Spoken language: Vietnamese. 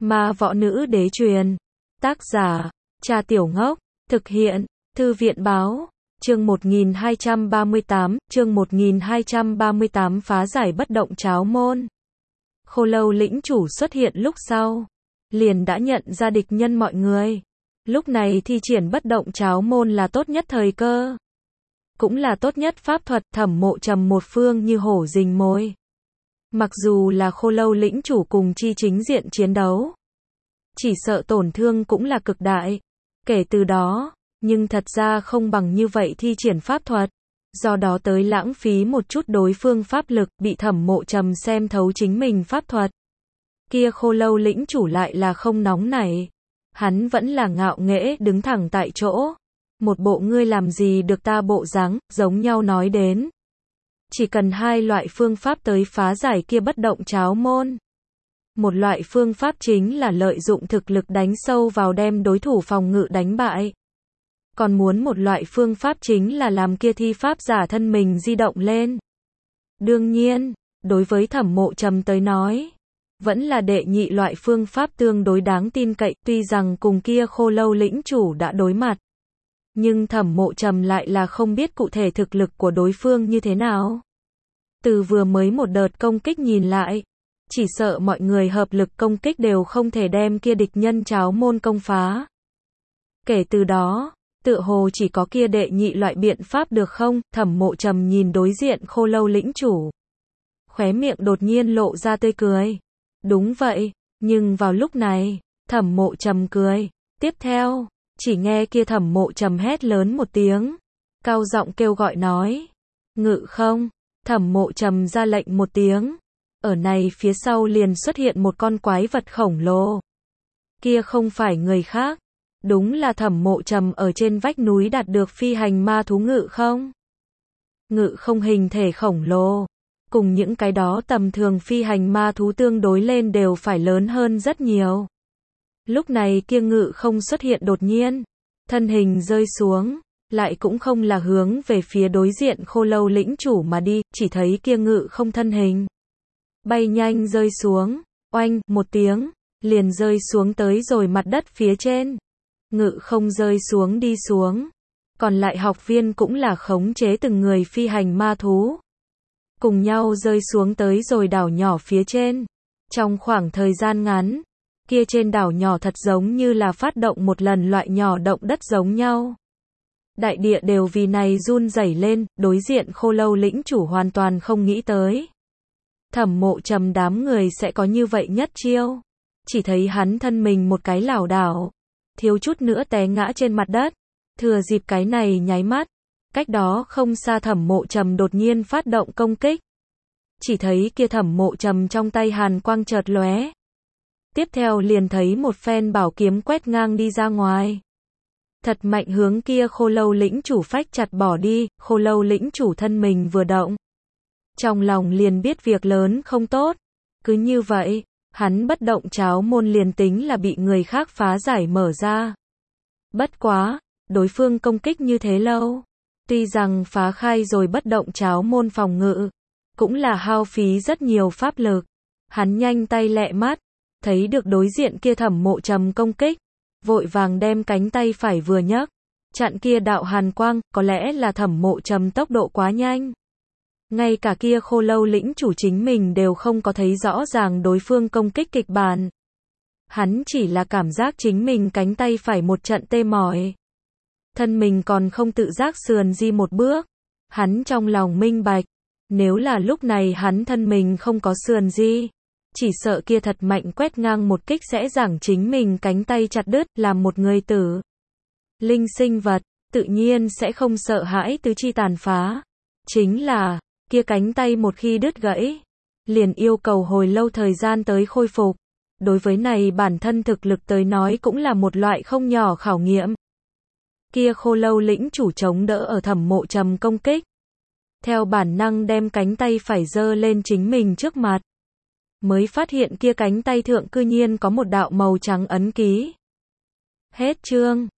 Ma võ nữ đế truyền. Tác giả, Cha Tiểu Ngốc. Thực hiện, Thư viện báo. Chương 1238 phá giải bất động tráo môn. Khô Lâu lĩnh chủ xuất hiện lúc sau, liền đã nhận ra địch nhân mọi người. Lúc này thi triển bất động tráo môn là tốt nhất thời cơ, cũng là tốt nhất pháp thuật. Thẩm Mộ Trầm một phương như hổ rình mồi. Mặc dù là Khô Lâu lĩnh chủ cùng chi chính diện chiến đấu, chỉ sợ tổn thương cũng là cực đại. Kể từ đó, nhưng thật ra không bằng như vậy thi triển pháp thuật, do đó tới lãng phí một chút đối phương pháp lực, bị Thẩm Mộ Trầm xem thấu chính mình pháp thuật. Kia Khô Lâu lĩnh chủ lại là không nóng nảy, hắn vẫn là ngạo nghễ đứng thẳng tại chỗ, một bộ ngươi làm gì được ta bộ dáng, giống nhau nói đến. Chỉ cần hai loại phương pháp tới phá giải kia bất động tráo môn. Một loại phương pháp chính là lợi dụng thực lực đánh sâu vào đem đối thủ phòng ngự đánh bại. Còn muốn một loại phương pháp chính là làm kia thi pháp giả thân mình di động lên. Đương nhiên, đối với Thẩm Mộ Trầm tới nói, vẫn là đệ nhị loại phương pháp tương đối đáng tin cậy. Tuy rằng cùng kia Khô Lâu lĩnh chủ đã đối mặt, nhưng Thẩm Mộ Trầm lại là không biết cụ thể thực lực của đối phương như thế nào. Từ vừa mới một đợt công kích nhìn lại, chỉ sợ mọi người hợp lực công kích đều không thể đem kia địch nhân tráo môn công phá. Kể từ đó, tựa hồ chỉ có kia đệ nhị loại biện pháp được không? Thẩm Mộ Trầm nhìn đối diện Khô Lâu lĩnh chủ, khóe miệng đột nhiên lộ ra tươi cười. Đúng vậy, nhưng vào lúc này, Thẩm Mộ Trầm cười. Tiếp theo, chỉ nghe kia Thẩm Mộ Trầm hét lớn một tiếng, cao giọng kêu gọi nói: "Ngự không!" Thẩm Mộ Trầm ra lệnh một tiếng, ở này phía sau liền xuất hiện một con quái vật khổng lồ. Kia không phải người khác, đúng là Thẩm Mộ Trầm ở trên vách núi đạt được phi hành ma thú Ngự không. Ngự không hình thể khổng lồ, cùng những cái đó tầm thường phi hành ma thú tương đối lên đều phải lớn hơn rất nhiều. Lúc này kia Ngự không xuất hiện đột nhiên, thân hình rơi xuống, lại cũng không là hướng về phía đối diện Khô Lâu lĩnh chủ mà đi, chỉ thấy kia Ngự không thân hình bay nhanh rơi xuống, oanh một tiếng, liền rơi xuống tới rồi mặt đất phía trên. Ngự không rơi xuống đi xuống, còn lại học viên cũng là khống chế từng người phi hành ma thú, cùng nhau rơi xuống tới rồi đảo nhỏ phía trên. Trong khoảng thời gian ngắn, kia trên đảo nhỏ thật giống như là phát động một lần loại nhỏ động đất giống nhau. Đại địa đều vì này run rẩy lên. Đối diện Khô Lâu lĩnh chủ hoàn toàn không nghĩ tới Thẩm Mộ Trầm đám người sẽ có như vậy nhất chiêu. Chỉ thấy hắn thân mình một cái lảo đảo, thiếu chút nữa té ngã trên mặt đất. Thừa dịp cái này nháy mắt, cách đó không xa Thẩm Mộ Trầm đột nhiên phát động công kích. Chỉ thấy kia Thẩm Mộ Trầm trong tay hàn quang chợt lóe, tiếp theo liền thấy một phen bảo kiếm quét ngang đi ra ngoài, thật mạnh hướng kia Khô Lâu lĩnh chủ phách chặt bỏ đi. Khô Lâu lĩnh chủ thân mình vừa động, trong lòng liền biết việc lớn không tốt. Cứ như vậy, hắn bất động tráo môn liền tính là bị người khác phá giải mở ra. Bất quá, đối phương công kích như thế lâu, tuy rằng phá khai rồi bất động tráo môn phòng ngự, cũng là hao phí rất nhiều pháp lực. Hắn nhanh tay lẹ mắt, thấy được đối diện kia Thẩm Mộ Trầm công kích, vội vàng đem cánh tay phải vừa nhấc, chặn kia đạo hàn quang. Có lẽ là Thẩm Mộ Trầm tốc độ quá nhanh, ngay cả kia Khô Lâu lĩnh chủ chính mình đều không có thấy rõ ràng đối phương công kích kịch bản. Hắn chỉ là cảm giác chính mình cánh tay phải một trận tê mỏi, thân mình còn không tự giác sườn di một bước. Hắn trong lòng minh bạch, nếu là lúc này hắn thân mình không có sườn di, chỉ sợ kia thật mạnh quét ngang một kích sẽ giảng chính mình cánh tay chặt đứt. Làm một người tử linh sinh vật, tự nhiên sẽ không sợ hãi tứ chi tàn phá. Chính là, kia cánh tay một khi đứt gãy, liền yêu cầu hồi lâu thời gian tới khôi phục. Đối với này bản thân thực lực tới nói cũng là một loại không nhỏ khảo nghiệm. Kia Khô Lâu lĩnh chủ chống đỡ ở Thẩm Mộ Trầm công kích, theo bản năng đem cánh tay phải giơ lên chính mình trước mặt, mới phát hiện kia cánh tay thượng cư nhiên có một đạo màu trắng ấn ký. Hết chương.